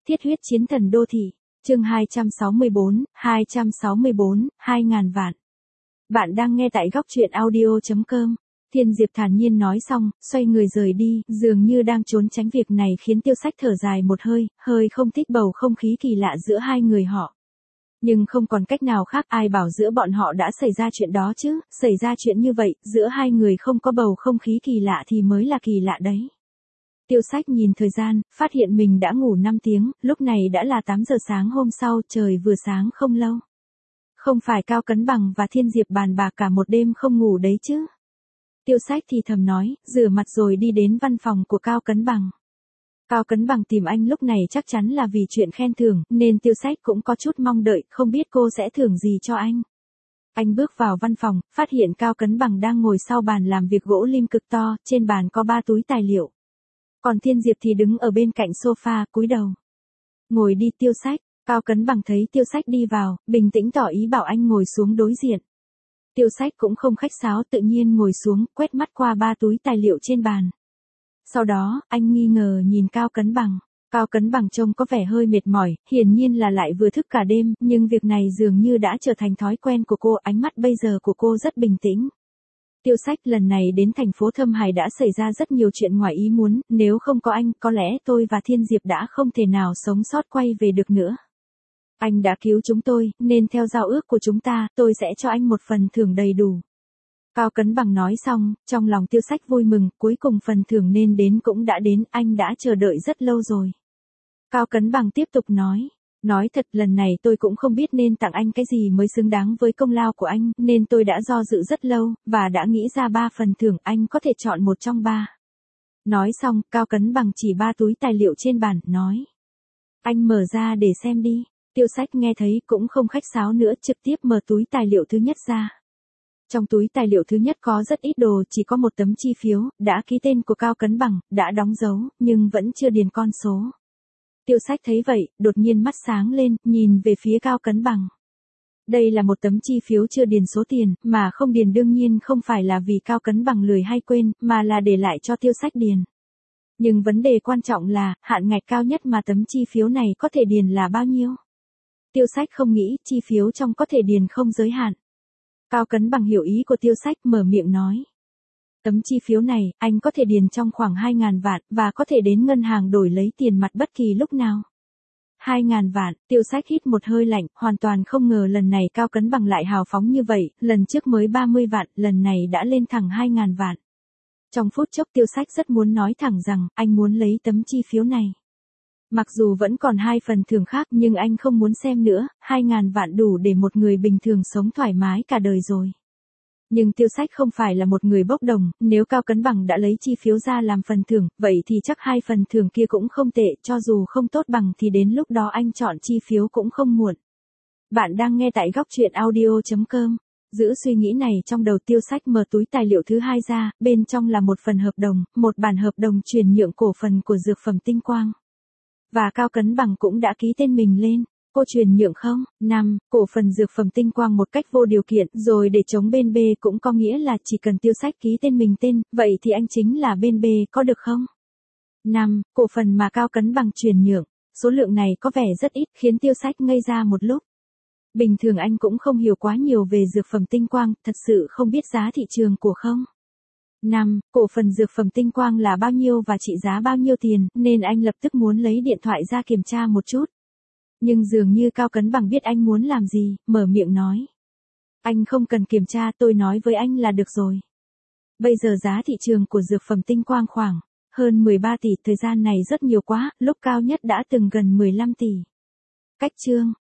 Thiết huyết chiến thần đô thị, chương 264, 2.000 vạn. Bạn đang nghe tại góc truyện audio.com. Thiên Diệp thản nhiên nói xong, xoay người rời đi, dường như đang trốn tránh việc này khiến Tiêu Sách thở dài một hơi, hơi không thích bầu không khí kỳ lạ giữa hai người họ. Nhưng không còn cách nào khác, ai bảo giữa bọn họ đã xảy ra chuyện đó chứ, xảy ra chuyện như vậy, giữa hai người không có bầu không khí kỳ lạ thì mới là kỳ lạ đấy. Tiêu Sách nhìn thời gian, phát hiện mình đã ngủ 5 tiếng, lúc này đã là 8 giờ sáng hôm sau, trời vừa sáng không lâu. Không phải Cao Cấn Bằng và Thiên Diệp bàn bạc cả một đêm không ngủ đấy chứ. Tiêu Sách thì thầm nói, rửa mặt rồi đi đến văn phòng của Cao Cấn Bằng. Cao Cấn Bằng tìm anh lúc này chắc chắn là vì chuyện khen thưởng, nên Tiêu Sách cũng có chút mong đợi, không biết cô sẽ thưởng gì cho anh. Anh bước vào văn phòng, phát hiện Cao Cấn Bằng đang ngồi sau bàn làm việc gỗ lim cực to, trên bàn có 3 túi tài liệu. Còn Thiên Diệp thì đứng ở bên cạnh sofa, cúi đầu. Ngồi đi Tiêu Sách. Cao Cấn Bằng thấy Tiêu Sách đi vào, bình tĩnh tỏ ý bảo anh ngồi xuống đối diện. Tiêu Sách cũng không khách sáo, tự nhiên ngồi xuống, quét mắt qua 3 túi tài liệu trên bàn. Sau đó, anh nghi ngờ nhìn Cao Cấn Bằng. Cao Cấn Bằng trông có vẻ hơi mệt mỏi, hiển nhiên là lại vừa thức cả đêm, nhưng việc này dường như đã trở thành thói quen của cô, ánh mắt bây giờ của cô rất bình tĩnh. Tiêu Sách, lần này đến thành phố Thâm Hải đã xảy ra rất nhiều chuyện ngoài ý muốn, nếu không có anh, có lẽ tôi và Thiên Diệp đã không thể nào sống sót quay về được nữa. Anh đã cứu chúng tôi, nên theo giao ước của chúng ta, tôi sẽ cho anh một phần thưởng đầy đủ. Cao Cấn Bằng nói xong, trong lòng Tiêu Sách vui mừng, cuối cùng phần thưởng nên đến cũng đã đến, anh đã chờ đợi rất lâu rồi. Cao Cấn Bằng tiếp tục nói thật lần này tôi cũng không biết nên tặng anh cái gì mới xứng đáng với công lao của anh, nên tôi đã do dự rất lâu, và đã nghĩ ra 3 phần thưởng, anh có thể chọn một trong 3. Nói xong, Cao Cấn Bằng chỉ 3 túi tài liệu trên bàn, nói. Anh mở ra để xem đi. Tiêu Sách nghe thấy cũng không khách sáo nữa, trực tiếp mở túi tài liệu thứ nhất ra. Trong túi tài liệu thứ nhất có rất ít đồ, chỉ có một tấm chi phiếu, đã ký tên của Cao Cấn Bằng, đã đóng dấu, nhưng vẫn chưa điền con số. Tiêu Sách thấy vậy, đột nhiên mắt sáng lên, nhìn về phía Cao Cấn Bằng. Đây là một tấm chi phiếu chưa điền số tiền, mà không điền đương nhiên không phải là vì Cao Cấn Bằng lười hay quên, mà là để lại cho Tiêu Sách điền. Nhưng vấn đề quan trọng là, hạn ngạch cao nhất mà tấm chi phiếu này có thể điền là bao nhiêu? Tiêu Sách không nghĩ, chi phiếu trong có thể điền không giới hạn. Cao Cấn Bằng hiểu ý của Tiêu Sách, mở miệng nói. Tấm chi phiếu này, anh có thể điền trong khoảng 2.000 vạn, và có thể đến ngân hàng đổi lấy tiền mặt bất kỳ lúc nào. 2.000 vạn, Tiêu Sách hít một hơi lạnh, hoàn toàn không ngờ lần này Cao Cấn Bằng lại hào phóng như vậy, lần trước mới 30 vạn, lần này đã lên thẳng 2.000 vạn. Trong phút chốc Tiêu Sách rất muốn nói thẳng rằng, anh muốn lấy tấm chi phiếu này. Mặc dù vẫn còn 2 phần thưởng khác nhưng anh không muốn xem nữa, 2.000 vạn đủ để một người bình thường sống thoải mái cả đời rồi. Nhưng Tiêu Sách không phải là một người bốc đồng, nếu Cao Cấn Bằng đã lấy chi phiếu ra làm phần thưởng, vậy thì chắc 2 phần thưởng kia cũng không tệ, cho dù không tốt bằng thì đến lúc đó anh chọn chi phiếu cũng không muộn. Bạn đang nghe tại góc truyện audio.com. Giữ suy nghĩ này trong đầu, Tiêu Sách mở túi tài liệu thứ 2 ra, bên trong là một phần hợp đồng, một bản hợp đồng chuyển nhượng cổ phần của dược phẩm Tinh Quang. Và Cao Cấn Bằng cũng đã ký tên mình lên. Cô chuyển nhượng không? 5. Cổ phần dược phẩm Tinh Quang một cách vô điều kiện, rồi để chống bên B cũng có nghĩa là chỉ cần Tiêu Sách ký tên mình tên, vậy thì anh chính là bên B, có được không? 5. Cổ phần mà Cao Cấn Bằng chuyển nhượng. Số lượng này có vẻ rất ít, khiến Tiêu Sách ngây ra một lúc. Bình thường anh cũng không hiểu quá nhiều về dược phẩm Tinh Quang, thật sự không biết giá thị trường của không? 5. Cổ phần dược phẩm Tinh Quang là bao nhiêu và trị giá bao nhiêu tiền, nên anh lập tức muốn lấy điện thoại ra kiểm tra một chút. Nhưng dường như Cao Cấn Bằng biết anh muốn làm gì, mở miệng nói. Anh không cần kiểm tra, tôi nói với anh là được rồi. Bây giờ giá thị trường của dược phẩm Tinh Quang khoảng hơn 13 tỷ, thời gian này rất nhiều quá, lúc cao nhất đã từng gần 15 tỷ. Cách chương.